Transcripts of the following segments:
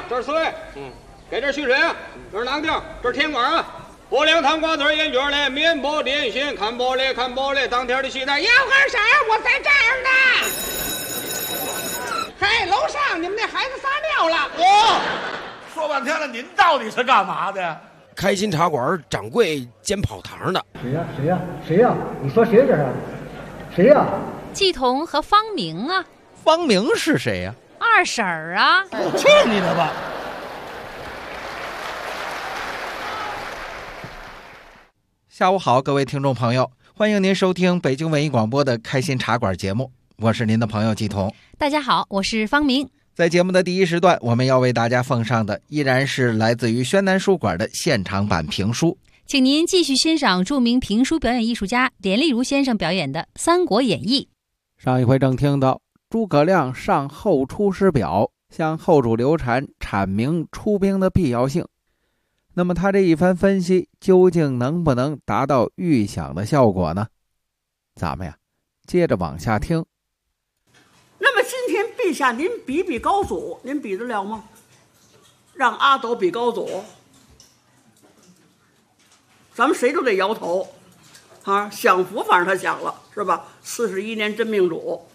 这是水，给这蓄水啊，这是囊丁，这是甜瓜啊。薄凉汤瓜子烟卷嘞，面包点心，看玻璃，当天的西餐。 要根啥？我在这儿呢。嘿，楼上你们那孩子撒尿了。 说半天了，您到底是干嘛的？ 开心茶馆掌柜兼跑堂的。 谁呀？你说谁这是？谁呀？ 季彤和方明啊。 方明是谁呀？ 二婶儿啊。 去你的吧！ 下午好，各位听众朋友，欢迎您收听北京文艺广播的开心茶馆节目，我是您的朋友季彤。 大家好，我是方明。 在节目的第一时段，我们要为大家奉上的依然是来自于宣南书馆的现场版评书， 请您继续欣赏著名评书表演艺术家连丽如先生表演的《三国演义》。 上一回正听到诸葛亮上后出师表，向后主刘禅阐明出兵的必要性。那么他这一番分析究竟能不能达到预想的效果呢？咱们呀接着往下听。 那么今天陛下您比高祖，您比得了吗？让阿斗比高祖，咱们谁都得摇头啊！享福反正他享了是吧？41年真命主。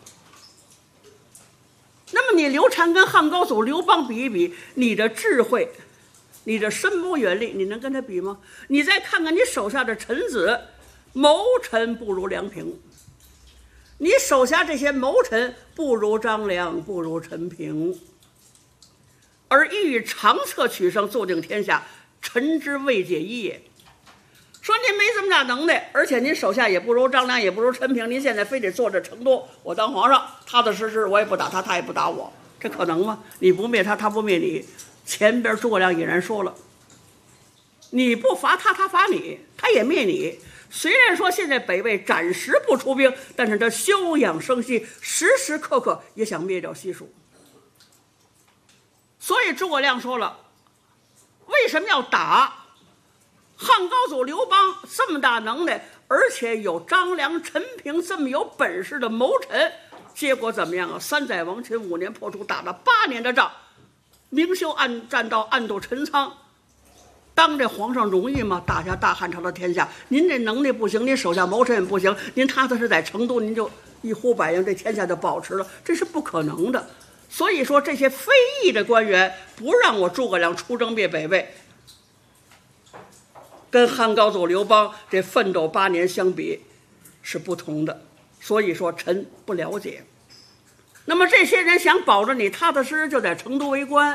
那么你刘禅跟汉高祖刘邦比一比，你的智慧，你的深谋远虑，你能跟他比吗？你再看看你手下的臣子，谋臣不如梁平，你手下这些谋臣不如张良，不如陈平，而欲以长策取胜，坐定天下，臣之未解一也。说您没这么大能耐，而且您手下也不如张良，也不如陈平，您现在非得坐着成都，我当皇上，踏踏实实，我也不打他，他也不打我，这可能吗？你不灭他，他不灭你。前边诸葛亮已然说了，你不伐他，他伐你，他也灭你。虽然说现在北魏暂时不出兵，但是他休养生息，时时刻刻也想灭掉西蜀。所以诸葛亮说了，为什么要打？汉高祖刘邦这么大能耐，而且有张良、陈平这么有本事的谋臣，结果怎么样啊？3载亡秦，5年破楚，打了8年的仗，明修栈道，暗度陈仓，当这皇上容易吗？打下大汉朝的天下，您这能力不行，您手下谋臣也不行，您踏踏实在成都，您就一呼百应，这天下就保持了，这是不可能的。所以说这些非议的官员不让我诸葛亮出征灭北魏，跟汉高祖刘邦这奋斗8年相比是不同的，所以说臣不了解。那么这些人想保着你踏踏实实就在成都为官，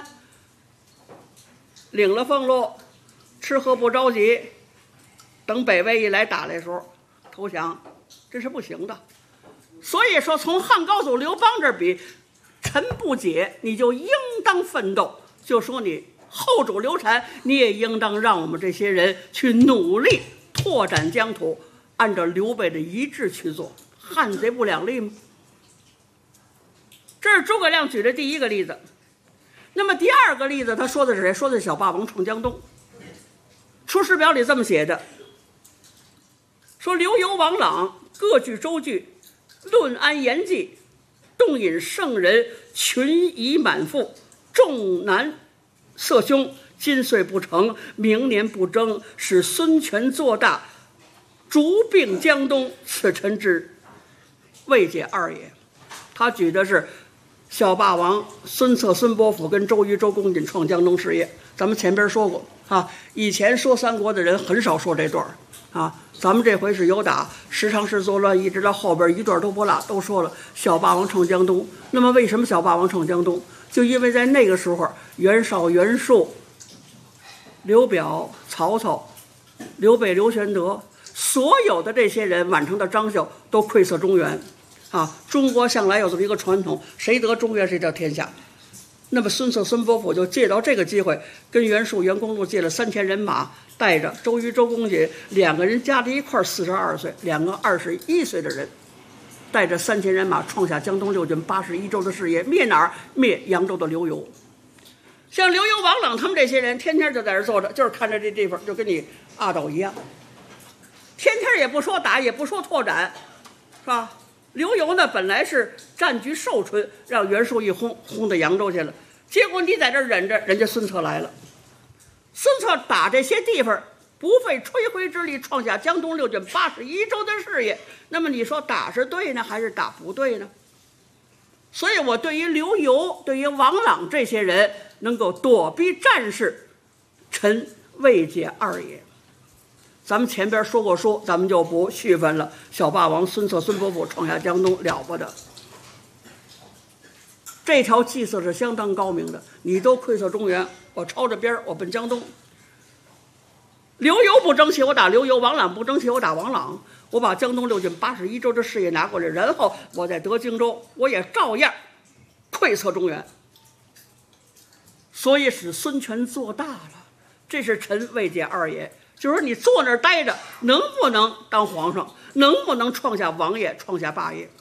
领了俸禄，吃喝不着急，等北魏一来打来的时候投降，这是不行的。所以说从汉高祖刘邦这儿比，臣不解，你就应当奋斗。就说你后主刘禅，你也应当让我们这些人去努力拓展疆土，按照刘备的遗志去做，汉贼不两立吗？这是诸葛亮举的第一个例子。那么第二个例子他说的是谁？说的是小霸王闯江东。出师表里这么写的，说刘游王朗各据州据，论安言计，动引圣人，群夷满腹，众难色凶，今岁不成，明年不争，使孙权做大，逐并江东，此臣之未解二也。他举的是小霸王孙策、孙伯符跟周瑜、周公瑾创江东事业。咱们前边说过啊，以前说三国的人很少说这段啊，咱们这回是有打十常侍作乱，一直到后边一段都不落，都说了小霸王创江东。那么为什么小霸王创江东？就因为在那个时候，袁绍、袁术、刘表、曹操、刘备、刘玄德，所有的这些人，宛城的张绣都窥测中原啊。中国向来有这么一个传统，谁得中原谁得天下。那么孙策、孙伯符就借到这个机会，跟袁术、袁公路借了3000人马，带着周瑜、周公瑾2个人加在一块42岁，2个21岁的人，带着3000人马创下江东六郡81州的事业，灭哪儿？灭扬州的刘游。像刘游、王朗他们这些人，天天就在这坐着，就是看着这地方，就跟你阿斗一样，天天也不说打，也不说拓展，是吧？刘游呢，本来是占据寿春，让袁术一轰到扬州去了。 结果你在这忍着，人家孙策来了。孙策打这些地方不费吹灰之力，创下江东六郡81州的事业。那么你说打是对呢，还是打不对呢？所以我对于刘繇、对于王朗这些人能够躲避战事，臣未解二也。咱们前边说过书，咱们就不续分了。小霸王孙策、孙伯符创下江东，了不得。这条计策是相当高明的，你都窥测中原，我抄着边我奔江东。刘繇不争气，我打刘繇；王朗不争气，我打王朗。我把江东六郡81州的事业拿过来，然后我再得荆州，我也照样窥测中原。所以使孙权做大了，这是臣未解二也。就是你坐那儿待着，能不能当皇上？能不能创下王业、创下霸业？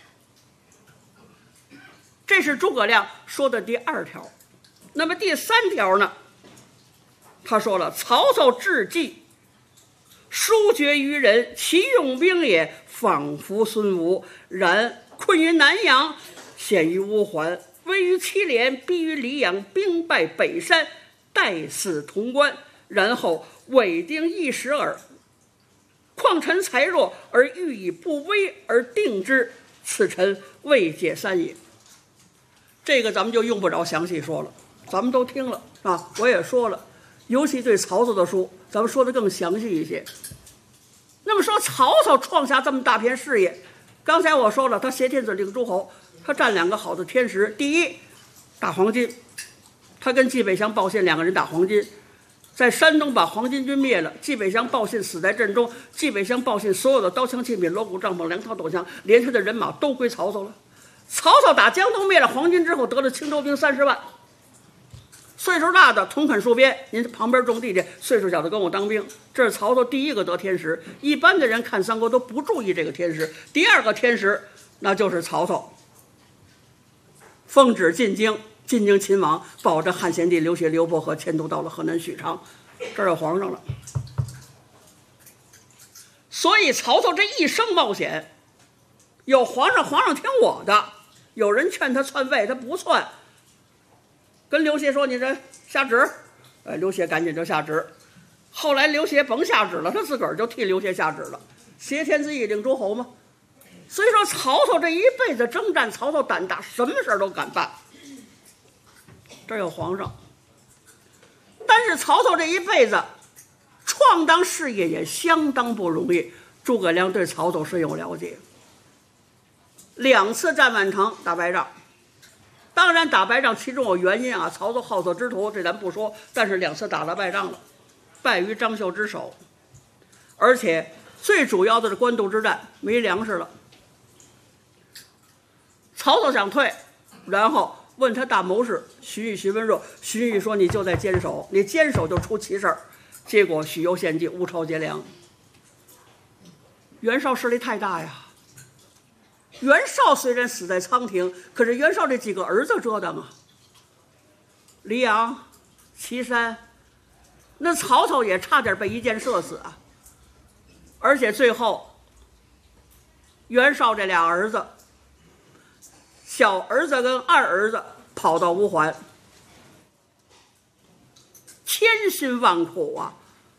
这是诸葛亮说的第2条。那么第3条呢？他说了：曹操智计，疏决于人，其用兵也，仿佛孙吴。然困于南阳，险于乌桓，危于祁连，逼于黎阳，兵败北山，待死潼关。然后委定一时耳，况臣才弱，而欲以不威而定之，此臣未解3也。这个咱们就用不着详细说了，咱们都听了啊，我也说了，尤其对曹操的书，咱们说的更详细一些。那么说曹操创下这么大片事业，刚才我说了，他挟天子令诸侯，他占2个好的天时。第一，打黄巾，他跟纪北祥、鲍信2个人打黄巾，在山东把黄巾军灭了，纪北祥、鲍信死在阵中。纪北祥、鲍信所有的刀枪器皿、锣鼓帐篷、粮草斗枪，连他的人马都归曹操了。曹操打江东灭了黄巾之后，得了青州兵30万。岁数大的同肯戍边，您旁边种地去；岁数小的跟我当兵。这是曹操第1个得天时。一般的人看三国都不注意这个天时。第2个天时，那就是曹操奉旨进京，进京勤王，保着汉献帝刘协、刘伯和迁都到了河南许昌，这儿有皇上了。所以曹操这一生冒险，有皇上，皇上听我的；有人劝他篡位，他不篡。跟刘协说：“你这下旨。”刘协赶紧就下旨。后来刘协甭下旨了，他自个儿就替刘协下旨了，挟天子以令诸侯嘛。所以说，曹操这一辈子征战，曹操胆大，什么事儿都敢办。这儿有皇上，但是曹操这一辈子创当事业也相当不容易。诸葛亮对曹操深有了解，2次战宛城打败仗。当然打败仗其中有原因啊，曹操好色之徒，这咱不说，但是2次打了败仗了，败于张绣之手。而且最主要的是官渡之战，没粮食了。曹操想退，然后问他大谋士荀彧、徐文若。荀彧说：“你就在坚守，你坚守就出奇事儿。”结果许攸献计，乌巢劫粮。袁绍势力太大呀。袁绍虽然死在仓亭，可是袁绍这几个儿子折腾啊，黎阳、岐山，那曹操也差点被一箭射死啊。而且最后，袁绍这俩儿子，小儿子跟二儿子跑到乌桓，千辛万苦啊，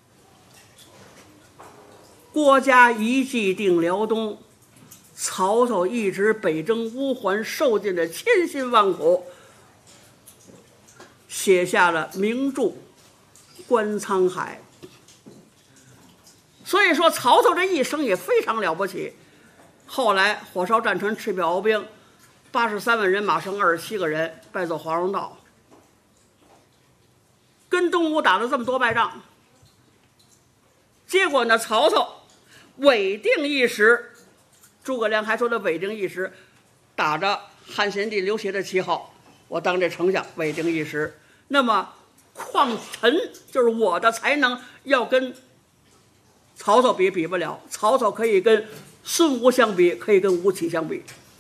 郭嘉一骑定辽东。曹操一直北征乌桓，受尽了千辛万苦，写下了名著《观沧海》。所以说曹操这一生也非常了不起。后来火烧战船，赤壁鏖兵，83万人马剩27个人，败走华容道，跟东吴打了这么多败仗。结果呢，曹操委定一时，诸葛亮还说他委定一时，打着汉献帝刘协的旗号，我当这丞相，委定一时。那么况臣就是我的才能要跟曹操比不了，曹操可以跟孙吴相比，可以跟吴起相比。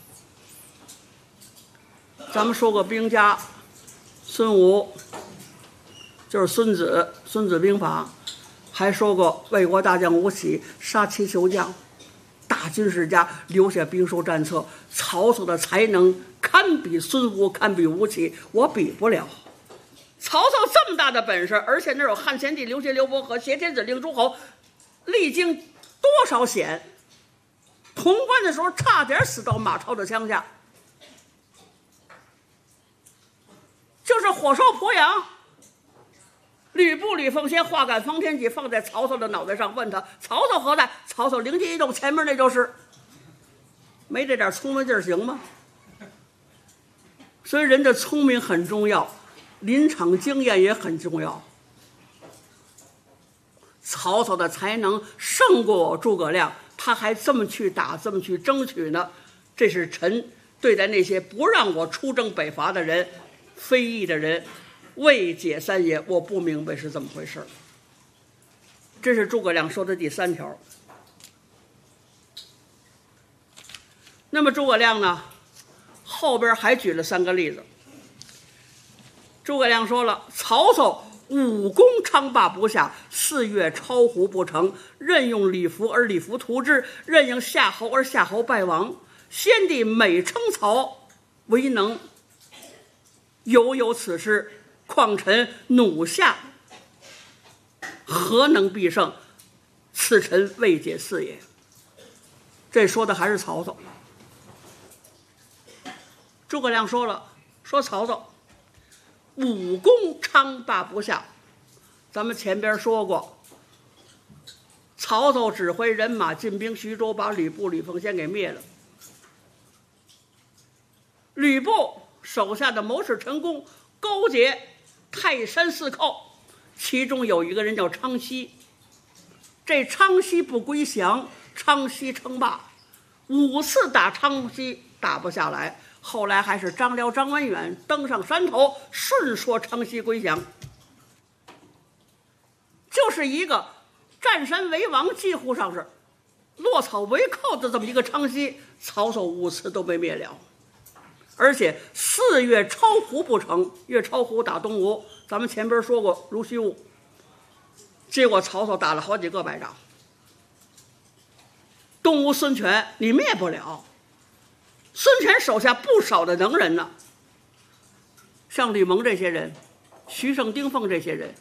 咱们说过兵家，孙吴就是孙子，《孙子兵法》，还说过魏国大将吴起杀7囚将，打大军事家，留下兵书战策。曹操的才能堪比孙吴，堪比吴起，我比不了。曹操这么大的本事，而且那有汉献帝、刘协、刘伯和、挟天子令诸侯，历经多少险，潼关的时候差点死到马超的枪下，就是火烧鄱阳，吕布、吕奉先画杆方天戟放在曹操的脑袋上，问他曹操何在？曹操灵机一动，前面那就是。没这点聪明劲儿行吗？所以人的聪明很重要，临场经验也很重要。曹操的才能胜过我诸葛亮，他还这么去打，这么去争取呢。这是臣对待那些不让我出征北伐的人、非议的人，未解三也。我不明白是怎么回事。这是诸葛亮说的第3条。那么诸葛亮呢，后边还举了3个例子。诸葛亮说了，曹操武功昌霸不下，4月超胡不成，任用李福而李福图之，任用夏侯而夏侯败亡。先帝每称曹为能，犹有此事，况臣弩下，何能必胜？此臣未解四也。这说的还是曹操。诸葛亮说了，说曹操武功昌霸不下。咱们前边说过，曹操指挥人马进兵徐州，把吕布、吕奉先给灭了。吕布手下的谋士陈宫勾结泰山4寇，其中有一个人叫昌豨。这昌豨不归降，昌豨称霸，5次打昌豨打不下来，后来还是张辽、张文远登上山头，顺说昌豨归降。就是一个占山为王，几乎上是落草为寇的这么一个昌豨，曹操5次都被灭了。而且4月超胡不成，越超胡打东吴，咱们前边说过如虚物。结果曹操打了好几个败仗，东吴孙权你灭不了，孙权手下不少的能人呢，像吕蒙这些人，徐盛、丁奉这些人。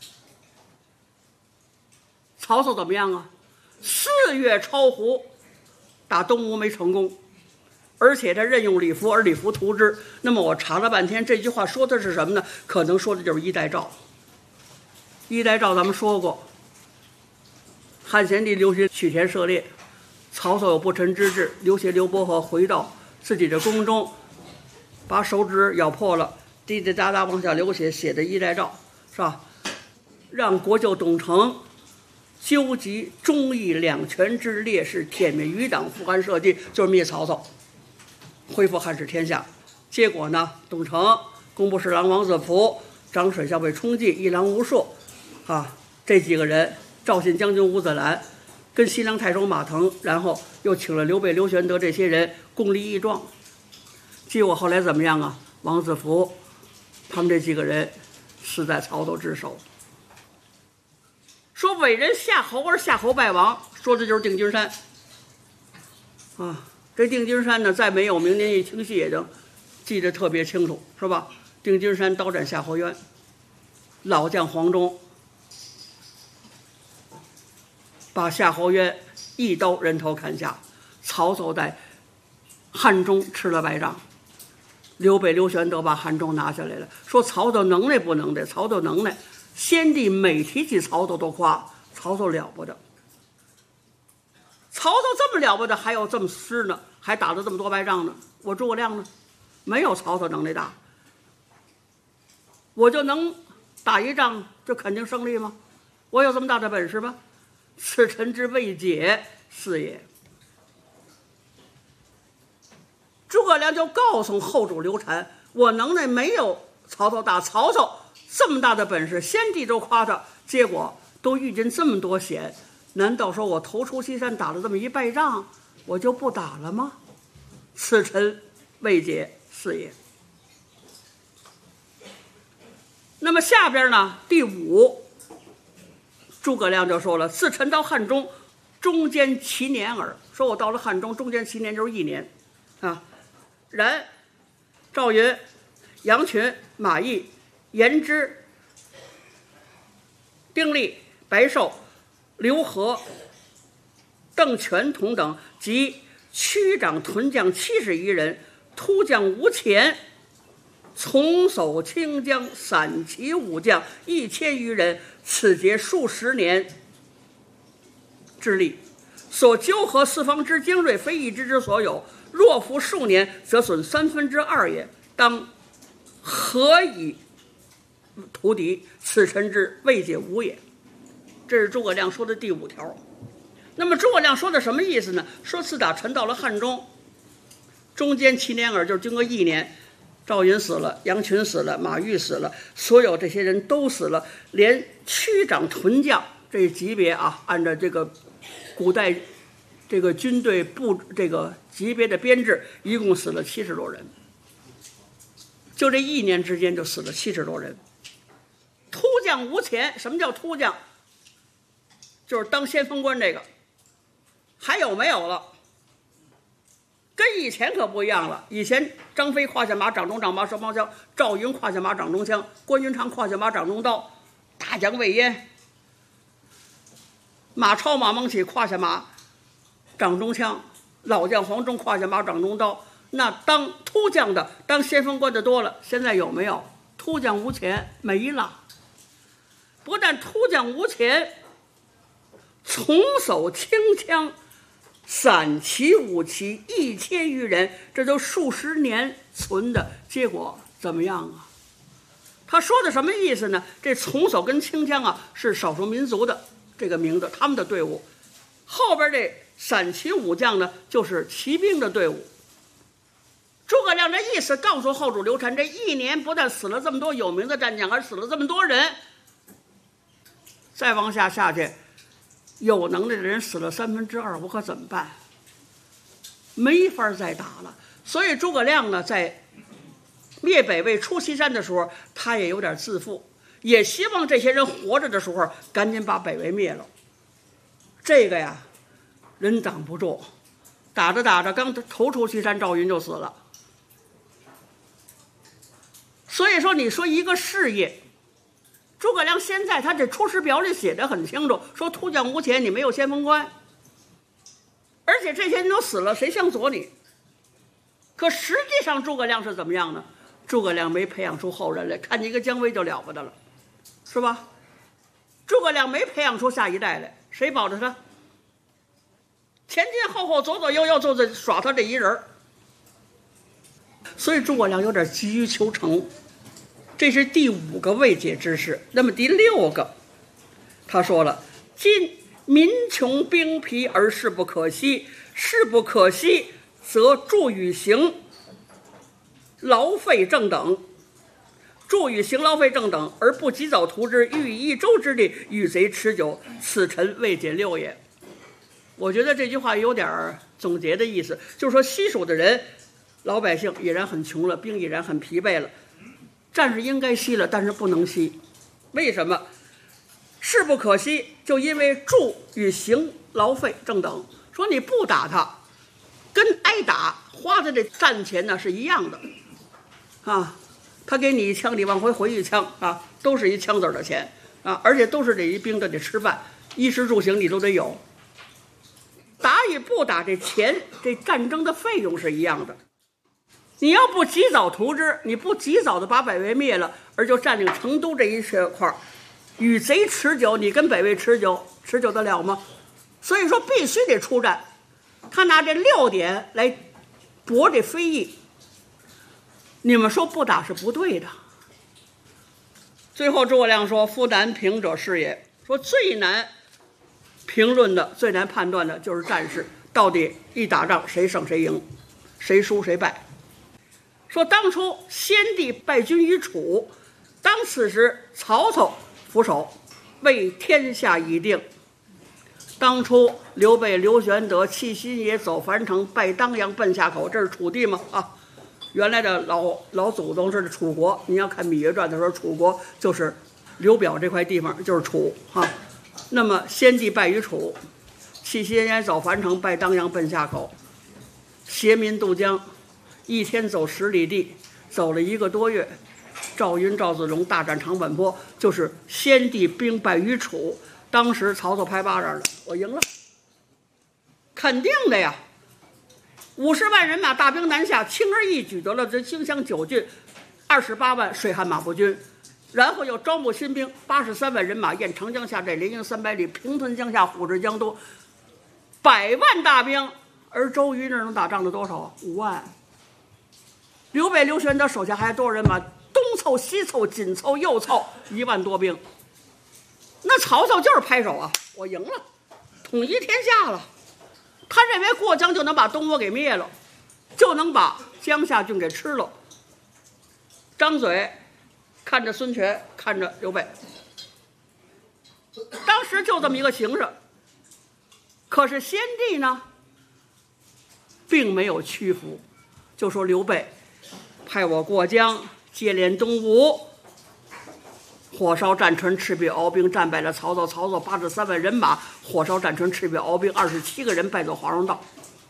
曹操怎么样啊？4月超胡打东吴没成功，而且他任用李福而李福图之。那么我查了半天，这句话说的是什么呢？可能说的就是衣带诏。衣带诏咱们说过，汉献帝刘协取田射猎，曹操有不臣之志，刘协、刘伯和回到自己的宫中，把手指咬破了，滴滴答答往下流血，写的衣带诏，是吧？让国舅董承纠集忠义两全之烈士，殄灭余党，复汉社稷，就是灭曹操，恢复汉室天下。结果呢，董承、工部侍郎王子服、长水校尉冲济、一郎吴硕这几个人，赵信将军吴子兰，跟西凉太守马腾，然后又请了刘备、刘玄德这些人共立义状。结果后来怎么样啊？王子服他们这几个人死在曹操之手。说伟人夏侯而夏侯败亡，说的就是定军山这定军山呢，再没有明年一听戏也能记得特别清楚，是吧？定军山刀斩夏侯渊，老将黄忠把夏侯渊一刀人头砍下，曹操在汉中吃了败仗，刘备、刘玄德把汉中拿下来了。说曹操能耐不能耐？曹操能耐，先帝每提起曹操都夸曹操了不得。曹操这么了不得，还有这么师呢，还打了这么多败仗呢。我诸葛亮呢，没有曹操能耐大，我就能打一仗就肯定胜利吗？我有这么大的本事吗？此臣之未解是也。诸葛亮就告诉后主刘禅，我能耐没有曹操大，曹操这么大的本事，先帝都夸他，结果都遇见这么多险，难道说我头出西山打了这么一败仗，我就不打了吗？此臣未解是也。那么下边呢，第5，诸葛亮就说了，自臣到汉中， 中间7年耳。说我到了汉中，中间7年就是1年，啊。然赵云、杨群、马邑、颜之、丁力、白寿、刘和、邓全同等及区长屯将70余人，突将吴前，从守清江散骑武将1000余人，此节数十年之力，所纠合四方之精锐，非一支之所有。若服数年，则损2/3也。当何以图敌？此臣之未解无也。这是诸葛亮说的第5条。那么诸葛亮说的什么意思呢？说自打臣到了汉中，中间7年耳，就是经过1年，赵云死了，杨群死了，马玉死了，所有这些人都死了，连区长屯将这级别啊，按照这个古代这个军队部这个级别的编制，一共死了70多人。就这1年之间就死了70多人。突将吴前，什么叫突将？就是当先锋官这个，还有没有了？跟以前可不一样了。以前张飞胯下马，掌中掌，马手帮枪；赵云胯下马，掌中枪；关云长胯下马，掌中刀；大将魏延、马超、马孟起胯下马，掌中枪；老将黄忠胯下马，掌中刀。那当突将的、当先锋官的多了，现在有没有？突将吴前没了。不但突将吴前，从守清江散骑武骑1000余人，这都数十年存的，结果怎么样啊？他说的什么意思呢？这从守跟清江啊是少数民族的这个名字，他们的队伍。后边这散骑武将呢，就是骑兵的队伍。诸葛亮这意思告诉后主刘禅，这1年不但死了这么多有名的战将，而死了这么多人。再往下去，有能耐的人死了2/3，我可怎么办？没法再打了。所以诸葛亮呢，在灭北魏出西山的时候，他也有点自负，也希望这些人活着的时候赶紧把北魏灭了。这个呀，人挡不住，打着打着，刚头出西山，赵云就死了。所以说，你说一个事业，诸葛亮现在他这《出师表》里写得很清楚，说突将吴前，你没有先锋官，而且这些人都死了，谁相佐你？可实际上诸葛亮是怎么样呢？诸葛亮没培养出后人来，看见一个姜维就了不得了，是吧？诸葛亮没培养出下一代来，谁保着他？前前后后左左右右就在耍他这一人。所以诸葛亮有点急于求成，这是第5个未解之事。那么第6个，他说了：今民穷兵疲而事不可惜，事不可惜，则助与行劳费正等，助与行劳费正等，而不及早图之，欲以1周之力与贼持久，此臣未解6也。我觉得这句话有点总结的意思，就是说西蜀的人，老百姓已然很穷了，兵已然很疲惫了，战是应该息了，但是不能息。为什么？事不可惜，就因为助与行劳费正等。说你不打他，跟挨打花的这战钱呢是一样的啊。他给你1枪，你往回回1枪啊，都是一枪子的钱啊，而且都是这一兵的得吃饭，衣食住行你都得有。打与不打，这钱这战争的费用是一样的。你要不及早图之，你不及早的把北魏灭了，而就占领成都这一块，与贼持久，你跟北魏持久得了吗？所以说必须得出战。他拿这6点来驳这非议，你们说不打是不对的。最后诸葛亮说：夫难评者是也。说最难评论的、最难判断的就是战事，到底一打仗谁胜谁赢，谁输谁败。说当初先帝败军于楚，当此时曹操俯首，为天下已定。当初刘备、刘玄德弃新野，走樊城，拜当阳，奔夏口，这是楚地吗？啊，原来的老祖宗是楚国。你要看《芈月传》的时候，楚国就是刘表这块地方就是楚啊。那么先帝败于楚， 弃新野走樊城，拜当阳奔夏口，携民渡江，一天走10里地，走了1个多月。赵云、赵子龙大战长坂坡，就是先帝兵败于楚。当时曹操拍巴掌了，我赢了，肯定的呀。50万人马大兵南下，轻而易举得了这荆襄9郡28万水旱马步军，然后又招募新兵83万人马，沿长江下寨，连营300里，平屯江夏，虎视江东，100万大兵。而周瑜那能打仗的多少？5万。刘备、刘玄德手下还有多少人马？东凑西凑，紧凑右凑，1万多兵。那曹操就是拍手啊，我赢了，统一天下了。他认为过江就能把东吴给灭了，就能把江夏郡给吃了。张嘴看着孙权，看着刘备，当时就这么一个形势。可是先帝呢，并没有屈服，就说刘备派我过江接连东吴，火烧战船，赤壁鏖兵，战败了曹操。曹操83万人马，火烧战船，赤壁鏖兵，27个人败走华容道。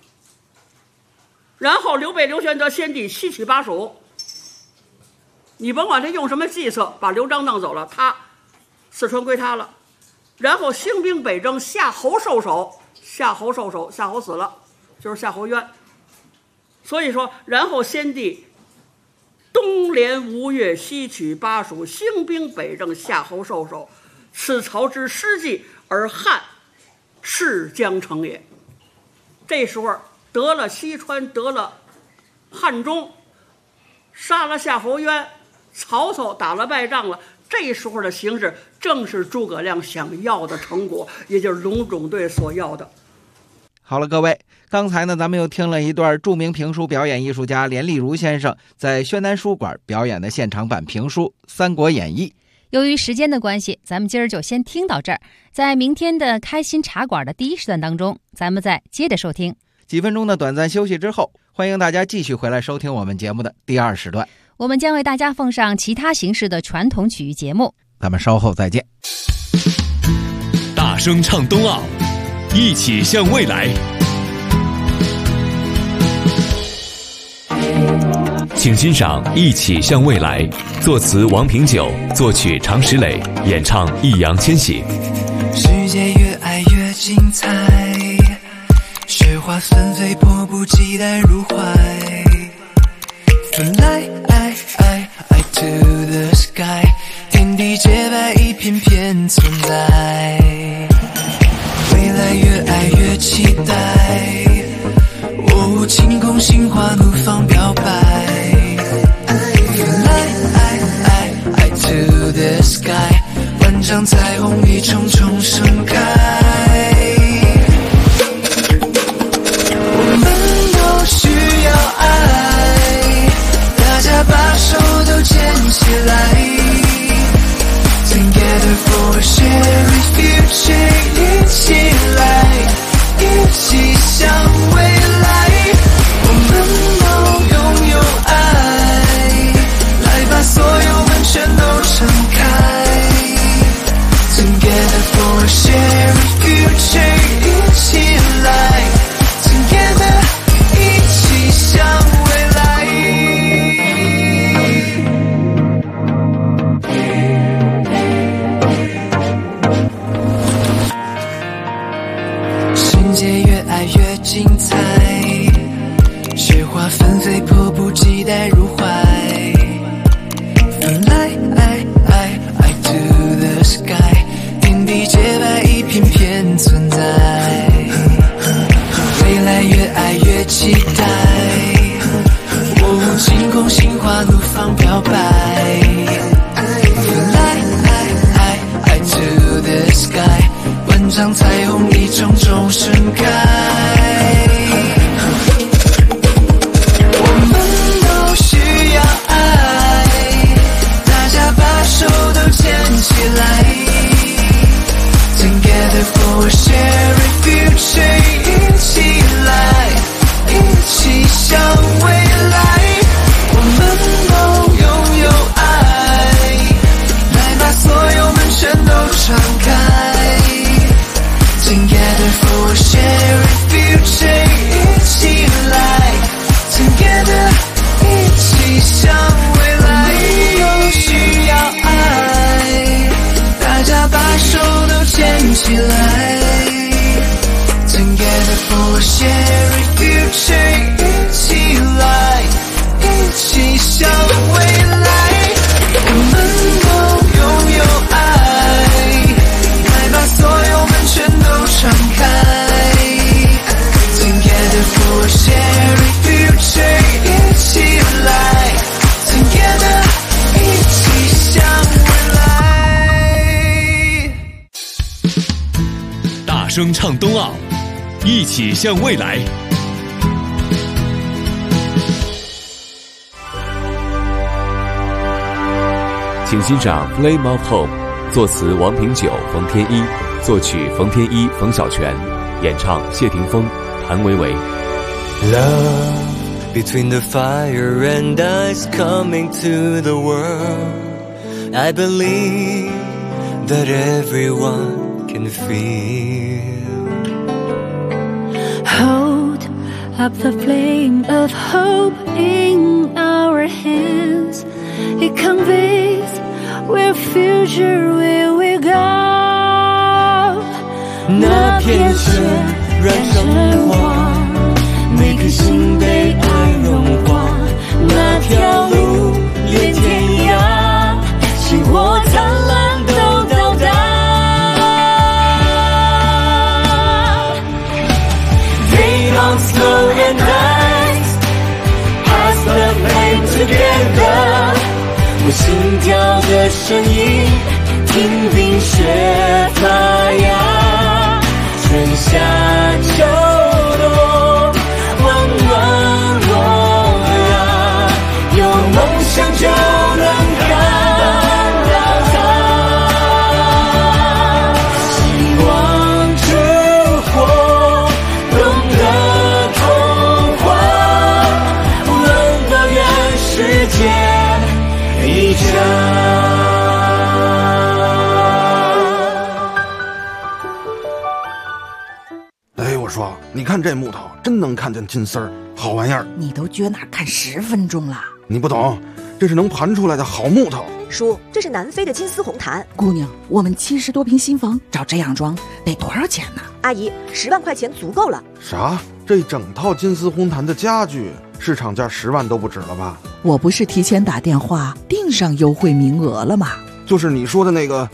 然后刘备、刘玄德先帝7取8蜀，你甭管他用什么计策，把刘璋弄走了，他四川归他了。然后兴兵北征，夏侯受首，夏侯死了，就是夏侯渊。所以说，然后先帝东连吴越，西取巴蜀，兴兵北征，夏侯受首，此曹之失计，而汉势将成也。这时候得了西川，得了汉中，杀了夏侯渊，曹操打了败仗了。这时候的形势正是诸葛亮想要的成果，也就是隆中对所要的。 好了，各位，刚才呢，咱们又听了一段著名评书表演艺术家连丽如先生在宣南书馆表演的现场版评书《三国演义》。 由于时间的关系，咱们今儿就先听到这儿。在明天的开心茶馆的第1时段当中，咱们再接着收听。 几分钟的短暂休息之后，欢迎大家继续回来收听我们节目的第2时段。 我们将为大家奉上其他形式的传统曲艺节目， 咱们稍后再见。 大声唱冬奥，一起向未来。请欣赏《一起向未来》，作词王平久，作曲常石磊，演唱易烊千玺。 世界越爱越精彩，雪花纷飞，迫不及待入怀。Fly to the sky， 天地洁白，一片片存在。未来越爱越期待，晴空心花怒放表白。Fly to the sky， 万丈彩虹一重重盛开。我们都需要爱，大家把手都牵起来。Together for a shared future， 一起来，一起向未来。我们都拥有爱，来把所有门全都敞开。Together for a shared future， 一起来 Together， 一起向未来。世界越爱越精彩，雪花纷飞，迫不及待入怀。Fly to the sky， 天地洁白，一片片存在。未来越爱越期待，晴空心花怒放表白。Fly to the sky， 万丈彩虹一重重盛开。我们都需要爱，大家把手都牵起来。Together for a shared future， 一起来，一起向未来。我们都拥有 for a shared future， 一起来，一起向未来，我们都拥有爱，快把所有门全都敞开。Together for a shared future， 一起来 ，Together 一起向未来。 大声唱冬奥，一起向未来。请欣赏《Flame of Home》，作词王平久、冯天一，作曲冯天一、冯小泉，演唱谢霆锋、谭维维。 Love between the fire and ice coming to the world. I believe that everyone can feel. Hold up the flame of hope in our hands. It conveys where future will we go. 那片雪燃成花，每颗心被爱融化，那条路连天涯，星火灿烂都到达。They don't slow and ice, pass the flame together。我心跳的声音，听冰雪发芽，春夏秋冬。有梦想就能看到它，希望之火，懂得童话，温暖愿世界一家。 哎，我说，你看这木头，真能看见金丝儿，好玩意儿。 你都撅那看10分钟了。 你不懂，这是能盘出来的好木头。 叔，这是南非的金丝红檀。 姑娘，我们70多平新房，照这样装得多少钱呢？ 阿姨，10万块钱足够了。 啥？这整套金丝红檀的家具，市场价10万都不止了吧？ 我不是提前打电话订上优惠名额了吗？ 就是你说的那个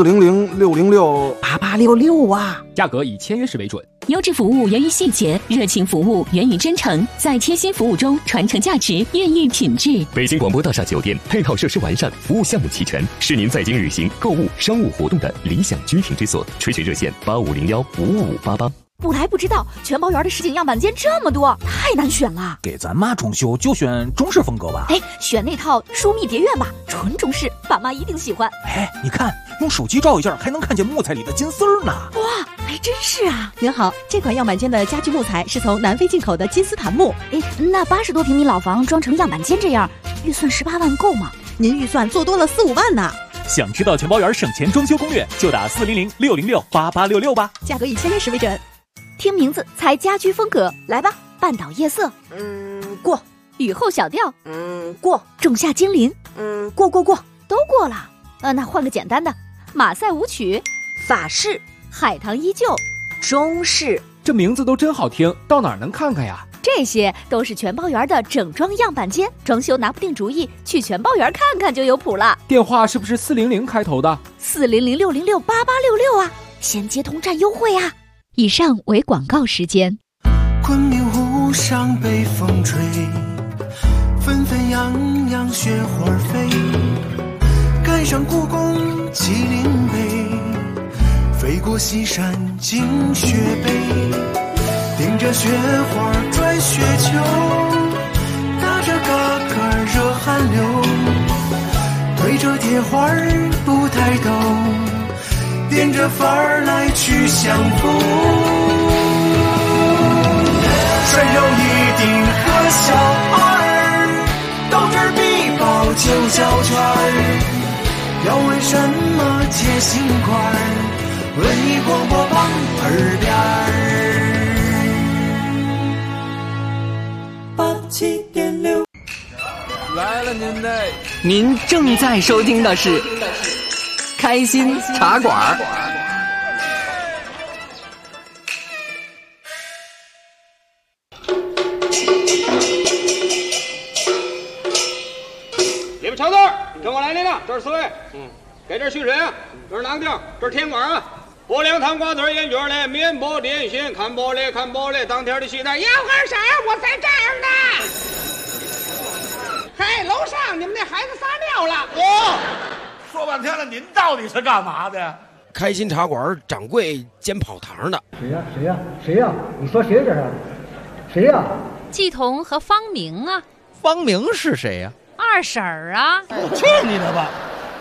400-606-8866 啊， 价格以签约式为准。 优质服务源于细节，热情服务源于真诚，在贴心服务中传承价值，孕育品质。 北京广播大厦酒店配套设施完善，服务项目齐全，是您在京旅行、购物、商务活动的理想居停之所。垂询热线8501-55588。 不来不知道，全包园的实景样板间这么多，太难选了。 给咱妈装修就选中式风格吧。 哎，选那套疏密蝶院吧，纯中式，爸妈一定喜欢。 哎，你看，用手机照一下，还能看见木材里的金丝儿呢。 哇，还真是啊！ 您好，这款样板间的家具木材是从南非进口的金丝檀木。 哎，那80多平米老房装成样板间这样，预算18万够吗？ 您预算做多了4-5万呢。 想知道全包园省钱装修攻略，就打400-606-8866吧。 价格以签约时为准。 听名字猜家居风格，来吧！半岛夜色， 过； 雨后小调， 过； 仲夏精灵， 过， 都过了。那换个简单的，马赛舞曲， 法式， 海棠依旧， 中式。 这名字都真好听，到哪儿能看看呀？ 这些都是全包园的整装样板间，装修拿不定主意，去全包园看看就有谱了。 电话是不是400开头的 ？400-606-8866啊，先接通占优惠啊！ 以上为广告时间。 昆明湖上北风吹，纷纷扬扬雪花飞，赶上故宫麒麟碑，飞过西山惊雪碑，顶着雪花转雪球，打着嘎嘎热汗流，对着铁花不抬头，点着范儿来去相逢，涮肉一丁和小二，豆汁必包就小圈儿，要问什么切心块儿，问你广播旁耳边儿87.6。 来了您正在收听的是开心茶馆。 啊，这是水。给这蓄水啊，这是囊丁，这是甜瓜啊。拨两汤瓜子烟卷嘞，面包点心，看玻璃看玻璃，当天的西单。 要喝啥？我在这儿呢。嘿，楼上你们那孩子撒尿了。 说半天了，您到底是干嘛的？ 开心茶馆掌柜兼跑堂的。 谁呀？谁呀？谁呀？你说谁这是？谁呀？ 季彤和方明啊。 方明是谁呀？ 二婶儿啊。 去你的吧！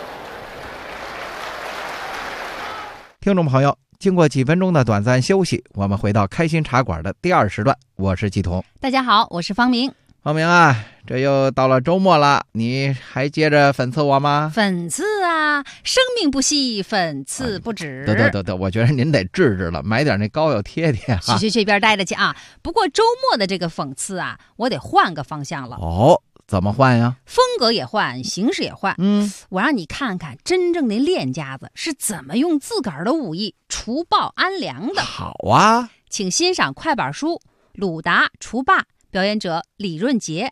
听众朋友，经过几分钟的短暂休息，我们回到开心茶馆的第2时段，我是季彤。 大家好，我是方明。 方明啊，这又到了周末了，你还接着讽刺我吗？ 讽刺啊，生命不息，讽刺不止。 对，我觉得您得治治了，买点那膏药贴贴哈。 去一边待着去啊！不过周末的这个讽刺啊，我得换个方向了。 哦，怎么换呀？ 风格也换，形式也换。我让你看看真正的练家子是怎么用自个儿的武艺除暴安良的。 好啊， 请欣赏快板书《鲁达除霸》，表演者李润杰。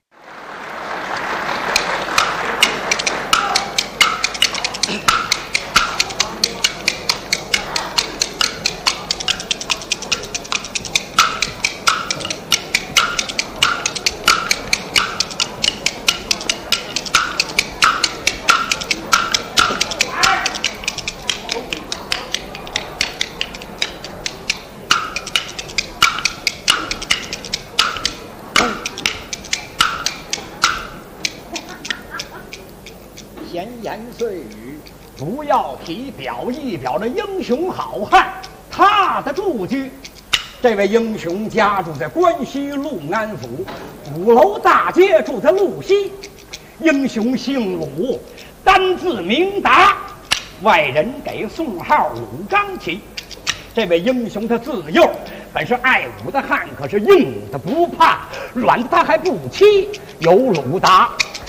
闲言碎语不要提，表一表这英雄好汉他的住居。这位英雄家住在关西陆安府5楼大街，住在路西。英雄姓鲁，单字明达，外人给送号鲁刚奇。这位英雄他自幼本是爱武的汉，可是硬的不怕，软的他还不欺。有鲁达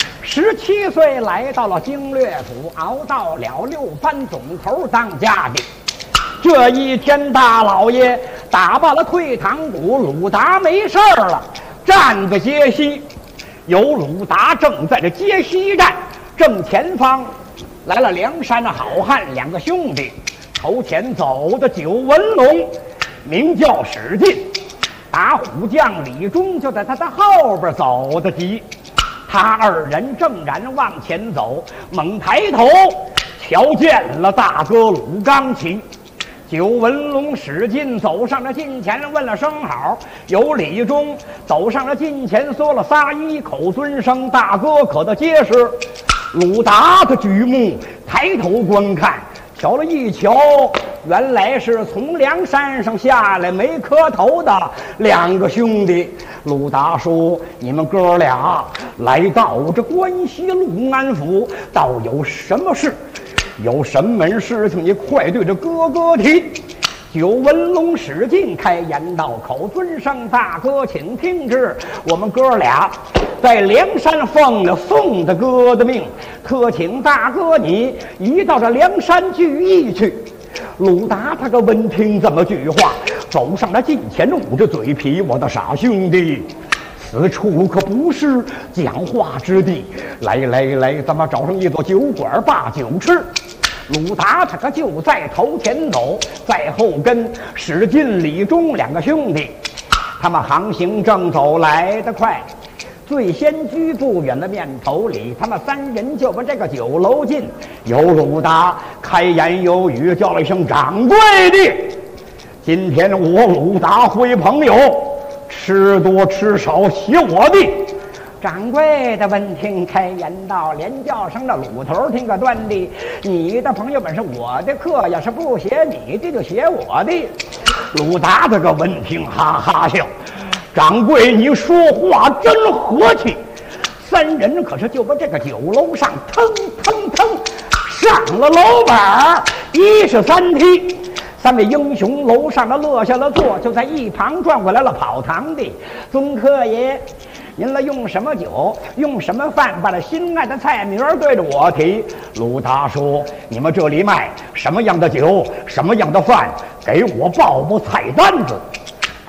17岁来到了经略府，熬到了6班总头当家的。这一天大老爷打罢了退堂鼓，鲁达没事儿了，站在街西。有鲁达正在这街西站，正前方来了梁山的好汉2个兄弟，头前走的九纹龙，名叫史进，打虎将李忠就在他的后边走得急。他2人正然往前走，猛抬头瞧见了大哥鲁刚奇。九纹龙史进走上了近前，问了声好。有李忠走上了近前，说了仨一口尊声，大哥可得结实。鲁达的举目抬头观看，瞧了一瞧，原来是从梁山上下来没磕头的2个兄弟。鲁达说：“你们哥俩来到这关西陆安府，倒有什么事？有什么事情你快对着哥哥提。”九纹龙史进开言道：“口尊声，大哥请听之。我们哥俩在梁山奉了宋大哥的命，特请大哥你移到这梁山聚义去。”鲁达他个闻听这么句话，走上了近前，捂着嘴皮：“我的傻兄弟，此处可不是讲话之地。来，咱们找上一座酒馆把酒吃。”鲁达他可就在头前走，在后跟史进、李忠2个兄弟。他们航行正走来得快，最先居不远的面头里，他们3人就把这个酒楼进。有鲁达开言有语，叫了一声：“掌柜的，今天我鲁达会朋友，吃多吃少写我的。”掌柜的闻听开言道，连叫声的鲁头听个端的，你的朋友本是我的客，要是不写你的就写我的。鲁达这个闻听哈哈笑，掌柜你说话真和气。3人可是就把这个酒楼上腾上了楼板，1是3梯。3位英雄楼上的落下了座，就在一旁转过来了跑堂的：“尊客爷，您了用什么酒，用什么饭，把这心爱的菜名对着我提。”鲁达说：“你们这里卖什么样的酒，什么样的饭，给我报菜单子。”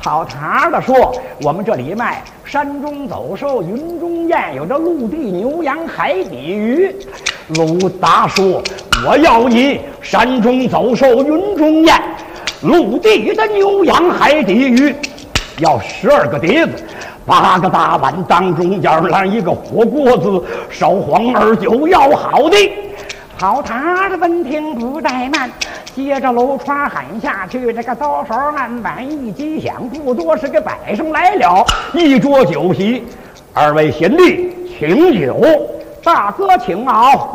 跑堂的说，我们这里卖山中走兽，云中雁，有这陆地牛羊，海底鱼。鲁达说，我要你山中走兽，云中雁，陆地的牛羊，海底鱼，要12个碟子，8个大碗当中间来一个火锅子，烧黄2酒要好的。跑堂的闻听不怠慢，接着楼窗喊下去，这个刀勺案板一击响，不多是给摆上来了一桌酒席。2位贤弟请酒，大哥请熬。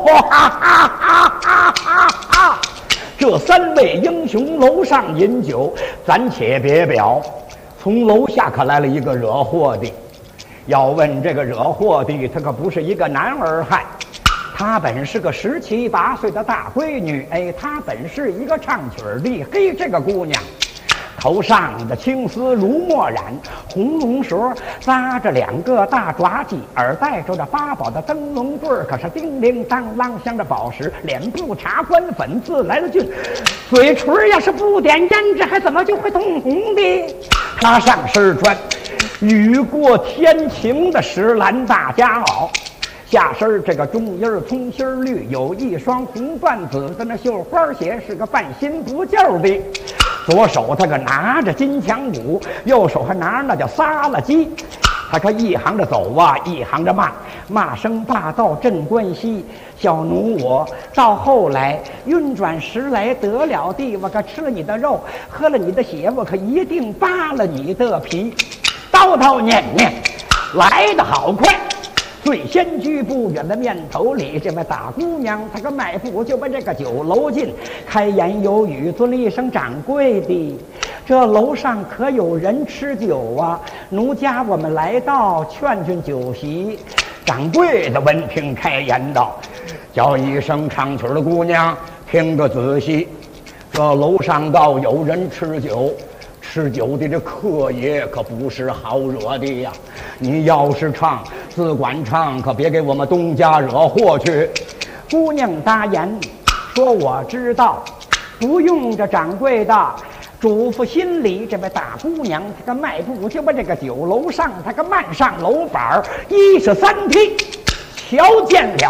这3位英雄楼上饮酒，咱且别表。从楼下可来了一个惹祸的。要问这个惹祸的，他可不是一个男儿汉，她本是个17、18岁的大闺女。哎，她本是一个唱曲的。嘿，这个姑娘头上的青丝如墨染，红龙舌扎着2个大爪髻，耳戴着这8宝的灯笼坠，可是叮铃当啷镶着宝石，脸部茶关粉自来了劲，嘴唇要是不点胭脂，还怎么就会通红的？她上身穿雨过天晴的石蓝大夹袄，下身这个中音葱心绿，有一双红缎子的那绣花鞋，是个半新不旧的。左手他可拿着金枪鼓，右手还拿着那叫撒了鸡。他可一行着走啊，一行着骂，骂声霸道镇关西。小奴我到后来运转时来得了地，我可吃了你的肉，喝了你的血，我可一定扒了你的皮。叨叨念念来得好快，最先居不远的面头里，这位大姑娘她个迈步就把这个酒楼进，开言有语，尊了一声掌柜的，这楼上可有人吃酒啊？奴家我们来到劝劝酒席。掌柜的闻听开言道，叫一声唱曲的姑娘听个仔细，这楼上倒有人吃酒，吃酒的这客爷可不是好惹的呀。你要是唱自管唱，可别给我们东家惹祸去。姑娘答言说，我知道，不用这掌柜的嘱咐心里。这位大姑娘她个迈步就把这个酒楼上，她个慢上楼板，13梯瞧见了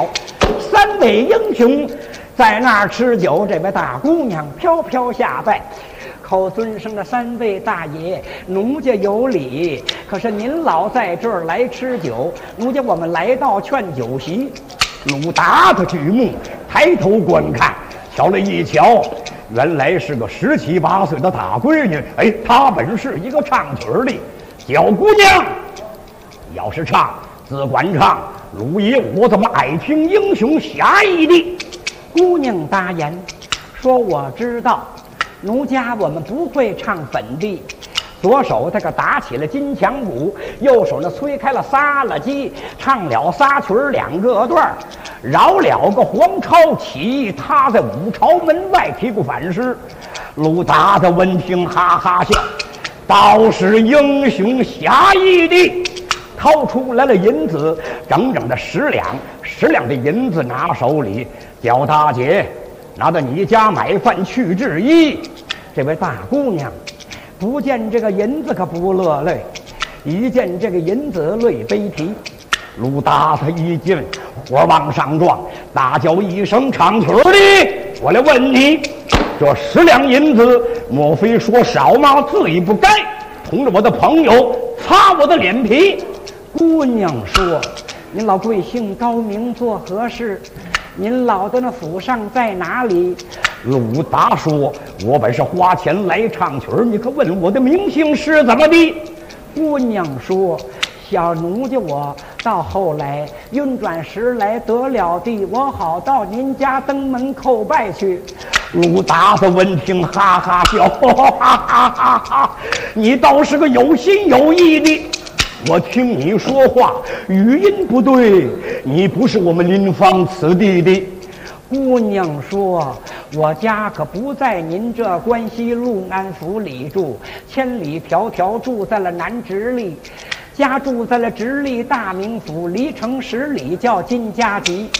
3位英雄在那儿吃酒。这位大姑娘飘飘下拜，口尊声的3位大爷，奴家有礼，可是您老在这儿来吃酒，奴家我们来到劝酒席。鲁达他举目抬头观看，瞧了一瞧，原来是个17、18岁的大闺女。哎，她本是一个唱曲的小姑娘，要是唱自管唱，鲁爷我怎么爱听英雄侠义的？姑娘答言说，我知道，奴家我们不会唱本地。左手他可打起了金枪鼓，右手呢催开了撒了鸡，唱了仨曲2个段，饶了个黄超起，他在五朝门外提过反诗。鲁达的闻听哈哈笑，倒是英雄侠义的，掏出来了银子，整整的10两的银子拿手里，叫大姐拿到你家买饭去制衣。这位大姑娘不见这个银子可不落泪，一见这个银子泪悲啼。鲁达他一进火往上撞，大叫一声唱曲的，我来问你，这10两银子莫非说少吗？罪不该同着我的朋友擦我的脸皮。姑娘说，您老贵姓高明，做何事？您老的那府上在哪里？鲁达说，我本是花钱来唱曲，你可问我的名姓是怎么的？姑娘说，小奴家我到后来运转时来得了地，我好到您家登门叩拜去。鲁达的闻听哈哈笑，哈哈哈哈，你倒是个有心有意的。我听你说话语音不对，你不是我们临方此地的。姑娘说，我家可不在您这关西陆安府里住，千里迢迢住在了南直隶，家住在了直隶大名府，离城10里叫金家集。